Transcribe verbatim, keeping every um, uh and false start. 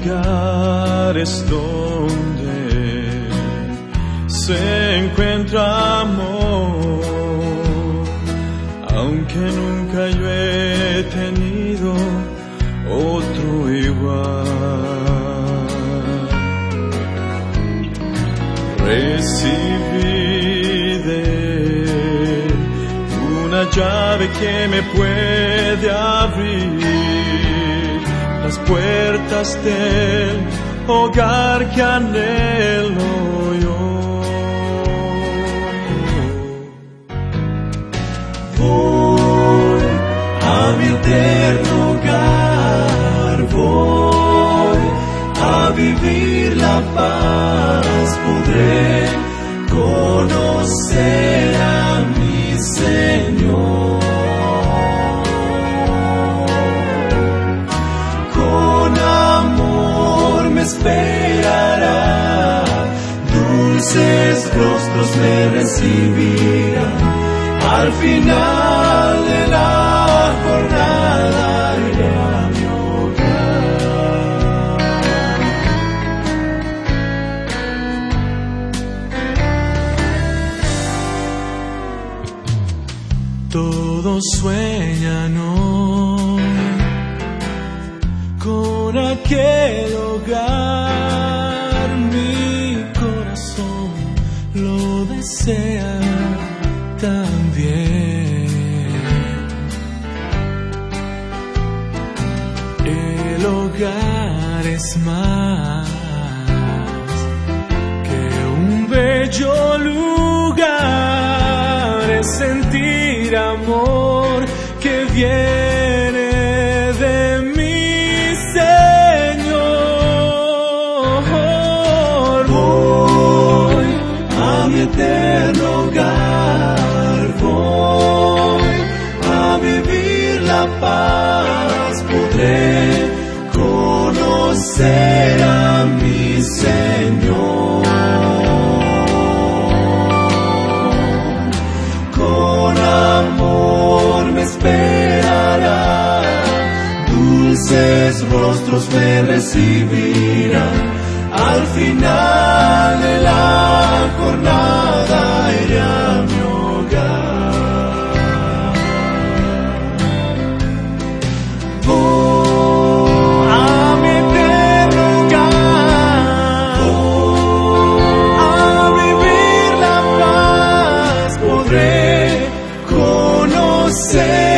lugares donde se encuentra amor, aunque nunca yo he tenido otro igual. Recibí de él una llave que me puede abrir las puertas del hogar que anhelo yo. Voy a mi eterno hogar, voy a vivir la paz, podré conocer a mi Señor. Con amor me esperará, dulces rostros me recibirán. Al final de la jornada iré a mi hogar. Todos sueñan hoy con aquel hogar, mi corazón lo desea también. El hogar es más que un bello lugar, es sentir amor que viene de mi Señor. Voy a mi eterno hogar, voy a vivir la paz, podré conocer a mi Señor. Con amor me esperará, dulces rostros me recibirán. Al final de la jornada iré a mi hogar. Voy a mi eterno hogar, voy a vivir la paz, podré conocer